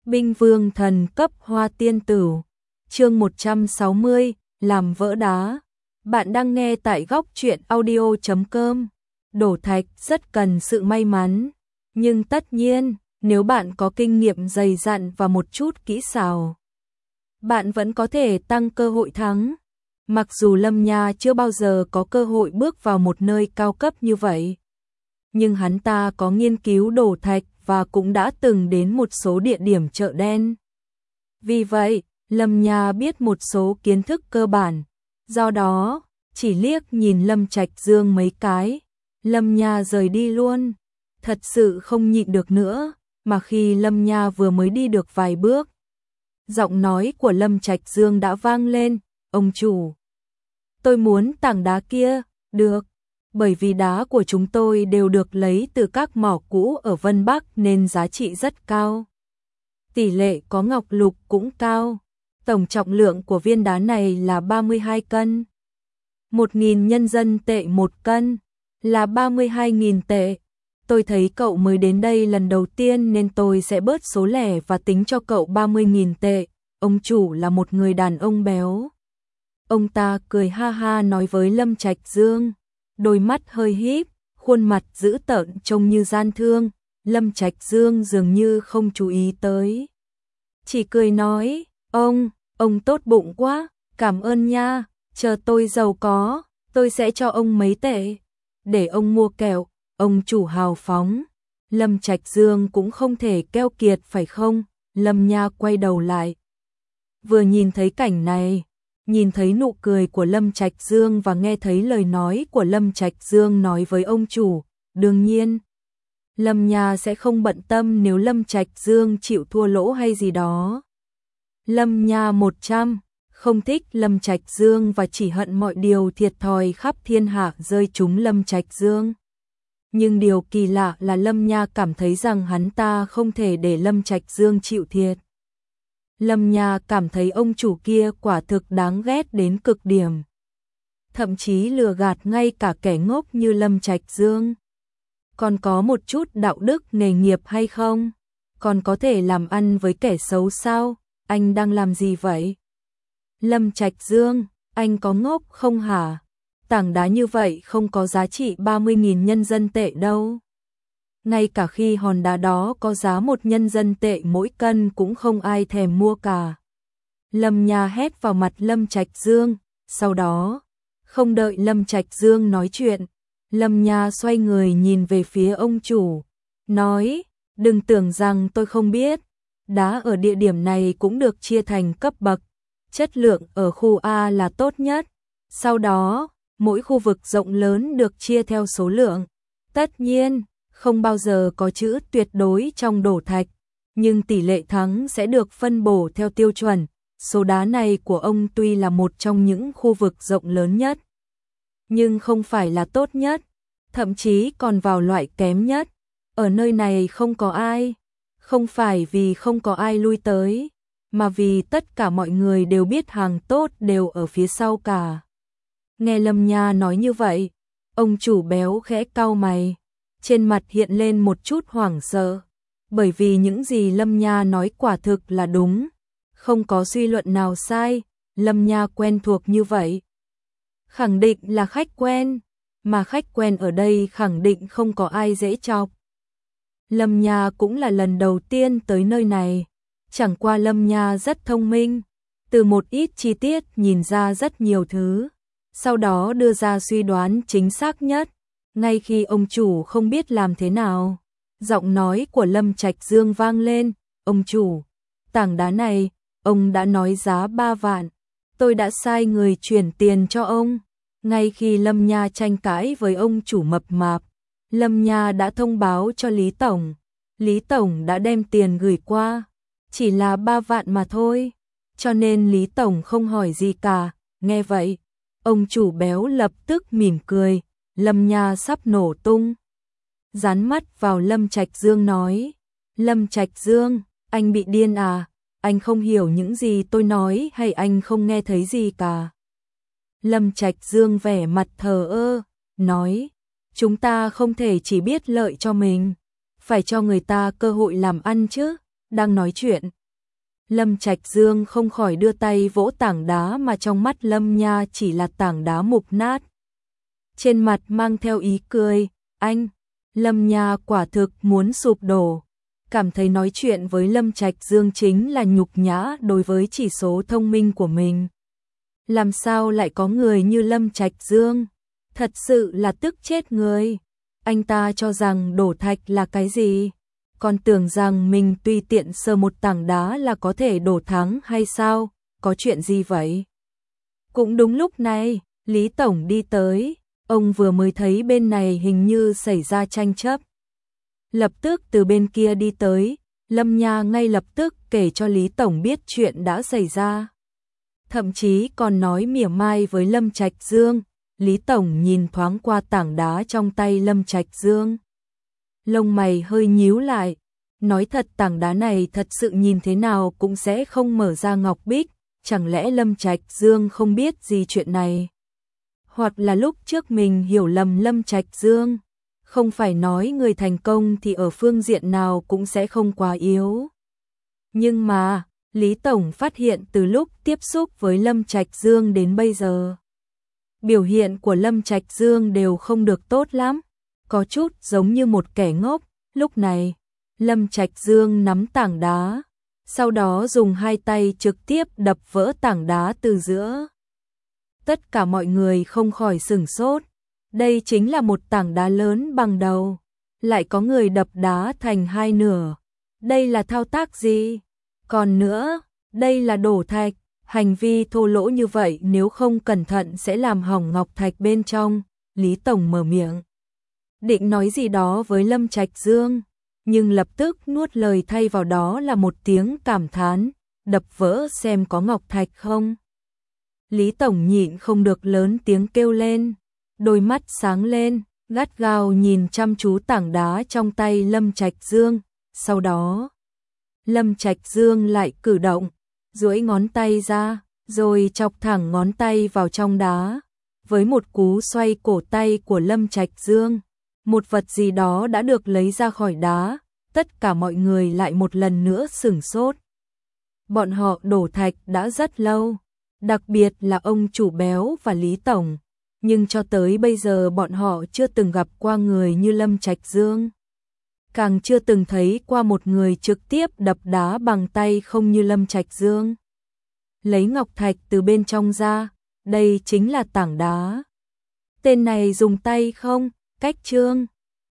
Binh vương thần cấp hoa tiên tử. Chương 160, làm vỡ đá. Bạn đang nghe tại góc truyện audio.com. Đổ thạch rất cần sự may mắn, nhưng tất nhiên, nếu bạn có kinh nghiệm dày dặn và một chút kỹ xảo, bạn vẫn có thể tăng cơ hội thắng. Mặc dù Lâm Nha chưa bao giờ có cơ hội bước vào một nơi cao cấp như vậy, nhưng hắn ta có nghiên cứu đổ thạch và cũng đã từng đến một số địa điểm chợ đen. Vì vậy, Lâm Nha biết một số kiến thức cơ bản, do đó, chỉ liếc nhìn Lâm Trạch Dương mấy cái, Lâm Nha rời đi luôn. Thật sự không nhịn được nữa, mà khi Lâm Nha vừa mới đi được vài bước, giọng nói của Lâm Trạch Dương đã vang lên, "Ông chủ, tôi muốn tảng đá kia." "Được, bởi vì đá của chúng tôi đều được lấy từ các mỏ cũ ở Vân Bắc nên giá trị rất cao. Tỷ lệ có ngọc lục cũng cao. Tổng trọng lượng của viên đá này là 32 cân. 1.000 nhân dân tệ 1 cân, là 32.000 tệ. Tôi thấy cậu mới đến đây lần đầu tiên nên tôi sẽ bớt số lẻ và tính cho cậu 30.000 tệ. Ông chủ là một người đàn ông béo." Ông ta cười ha ha nói với Lâm Trạch Dương, đôi mắt hơi híp, khuôn mặt dữ tợn trông như gian thương. Lâm Trạch Dương dường như không chú ý tới, chỉ cười nói, ông tốt bụng quá, cảm ơn nha, chờ tôi giàu có, tôi sẽ cho ông mấy tệ, để ông mua kẹo." Ông chủ hào phóng, Lâm Trạch Dương cũng không thể keo kiệt phải không? Lâm Nha quay đầu lại, vừa nhìn thấy cảnh này, nhìn thấy nụ cười của Lâm Trạch Dương và nghe thấy lời nói của Lâm Trạch Dương nói với ông chủ, đương nhiên, Lâm Nha sẽ không bận tâm nếu Lâm Trạch Dương chịu thua lỗ hay gì đó. Lâm Nha 100, không thích Lâm Trạch Dương và chỉ hận mọi điều thiệt thòi khắp thiên hạ rơi trúng Lâm Trạch Dương. Nhưng điều kỳ lạ là Lâm Nha cảm thấy rằng hắn ta không thể để Lâm Trạch Dương chịu thiệt. Lâm Nha cảm thấy ông chủ kia quả thực đáng ghét đến cực điểm. Thậm chí lừa gạt ngay cả kẻ ngốc như Lâm Trạch Dương. Còn có một chút đạo đức nghề nghiệp hay không? Còn có thể làm ăn với kẻ xấu sao? Anh đang làm gì vậy? Lâm Trạch Dương, anh có ngốc không hả? Tảng đá như vậy không có giá trị 30.000 nhân dân tệ đâu. Ngay cả khi hòn đá đó có giá 1 nhân dân tệ mỗi cân cũng không ai thèm mua cả. Lâm Nha hét vào mặt Lâm Trạch Dương, sau đó, không đợi Lâm Trạch Dương nói chuyện, Lâm Nha xoay người nhìn về phía ông chủ, nói, đừng tưởng rằng tôi không biết, đá ở địa điểm này cũng được chia thành cấp bậc, chất lượng ở khu A là tốt nhất, sau đó, mỗi khu vực rộng lớn được chia theo số lượng. Tất nhiên, không bao giờ có chữ tuyệt đối trong đổ thạch, nhưng tỷ lệ thắng sẽ được phân bổ theo tiêu chuẩn. Số đá này của ông tuy là một trong những khu vực rộng lớn nhất, nhưng không phải là tốt nhất, thậm chí còn vào loại kém nhất. Ở nơi này không có ai, không phải vì không có ai lui tới, mà vì tất cả mọi người đều biết hàng tốt đều ở phía sau cả. Nghe Lâm Nha nói như vậy, ông chủ béo khẽ cau mày, trên mặt hiện lên một chút hoảng sợ, bởi vì những gì Lâm Nha nói quả thực là đúng, không có suy luận nào sai, Lâm Nha quen thuộc như vậy. Khẳng định là khách quen, mà khách quen ở đây khẳng định không có ai dễ chọc. Lâm Nha cũng là lần đầu tiên tới nơi này, chẳng qua Lâm Nha rất thông minh, từ một ít chi tiết nhìn ra rất nhiều thứ, sau đó đưa ra suy đoán chính xác nhất. Ngay khi ông chủ không biết làm thế nào, giọng nói của Lâm Trạch Dương vang lên, ông chủ, tảng đá này, ông đã nói giá 3 vạn, tôi đã sai người chuyển tiền cho ông. Ngay khi Lâm Nha tranh cãi với ông chủ mập mạp, Lâm Nha đã thông báo cho Lý Tổng đã đem tiền gửi qua, chỉ là 3 vạn mà thôi, cho nên Lý Tổng không hỏi gì cả. Nghe vậy, ông chủ béo lập tức mỉm cười, Lâm Nha sắp nổ tung. Dán mắt vào Lâm Trạch Dương nói, Lâm Trạch Dương, anh bị điên à, anh không hiểu những gì tôi nói hay anh không nghe thấy gì cả. Lâm Trạch Dương vẻ mặt thờ ơ, nói, chúng ta không thể chỉ biết lợi cho mình, phải cho người ta cơ hội làm ăn chứ. đang nói chuyện. Lâm Trạch Dương không khỏi đưa tay vỗ tảng đá mà trong mắt Lâm Nha chỉ là tảng đá mục nát. Trên mặt mang theo ý cười, anh, Lâm Nha quả thực muốn sụp đổ. Cảm thấy nói chuyện với Lâm Trạch Dương chính là nhục nhã đối với chỉ số thông minh của mình. Làm sao lại có người như Lâm Trạch Dương? Thật sự là tức chết người. Anh ta cho rằng đổ thạch là cái gì? Còn tưởng rằng mình tùy tiện sờ một tảng đá là có thể đổ thắng hay sao? Có chuyện gì vậy? Cũng đúng lúc này, Lý Tổng đi tới. Ông vừa mới thấy bên này hình như xảy ra tranh chấp. Lập tức từ bên kia đi tới, Lâm Nha ngay lập tức kể cho Lý Tổng biết chuyện đã xảy ra. Thậm chí còn nói mỉa mai với Lâm Trạch Dương. Lý Tổng nhìn thoáng qua tảng đá trong tay Lâm Trạch Dương. Lông mày hơi nhíu lại. Nói thật tảng đá này thật sự nhìn thế nào cũng sẽ không mở ra ngọc bích. Chẳng lẽ Lâm Trạch Dương không biết gì chuyện này? Hoặc là lúc trước mình hiểu lầm Lâm Trạch Dương. Không phải nói người thành công thì ở phương diện nào cũng sẽ không quá yếu. Nhưng mà, Lý Tổng phát hiện từ lúc tiếp xúc với Lâm Trạch Dương đến bây giờ, biểu hiện của Lâm Trạch Dương đều không được tốt lắm, có chút giống như một kẻ ngốc. Lúc này, Lâm Trạch Dương nắm tảng đá, sau đó dùng hai tay trực tiếp đập vỡ tảng đá từ giữa. Tất cả mọi người không khỏi sửng sốt. Đây chính là một tảng đá lớn bằng đầu, lại có người đập đá thành hai nửa. Đây là thao tác gì? Còn nữa, đây là đổ thạch, hành vi thô lỗ như vậy nếu không cẩn thận sẽ làm hỏng ngọc thạch bên trong. Lý Tổng mở miệng, định nói gì đó với Lâm Trạch Dương, nhưng lập tức nuốt lời thay vào đó là một tiếng cảm thán, đập vỡ xem có ngọc thạch không. Lý Tổng nhịn không được lớn tiếng kêu lên, đôi mắt sáng lên, gắt gao nhìn chăm chú tảng đá trong tay Lâm Trạch Dương. Sau đó, Lâm Trạch Dương lại cử động, duỗi ngón tay ra, rồi chọc thẳng ngón tay vào trong đá. Với một cú xoay cổ tay của Lâm Trạch Dương, một vật gì đó đã được lấy ra khỏi đá. Tất cả mọi người lại một lần nữa sửng sốt. Bọn họ đổ thạch đã rất lâu, đặc biệt là ông chủ Béo và Lý Tổng. Nhưng cho tới bây giờ bọn họ chưa từng gặp qua người như Lâm Trạch Dương. Càng chưa từng thấy qua một người trực tiếp đập đá bằng tay không như Lâm Trạch Dương. Lấy ngọc thạch từ bên trong ra, đây chính là tảng đá. Tên này dùng tay không, cách trương.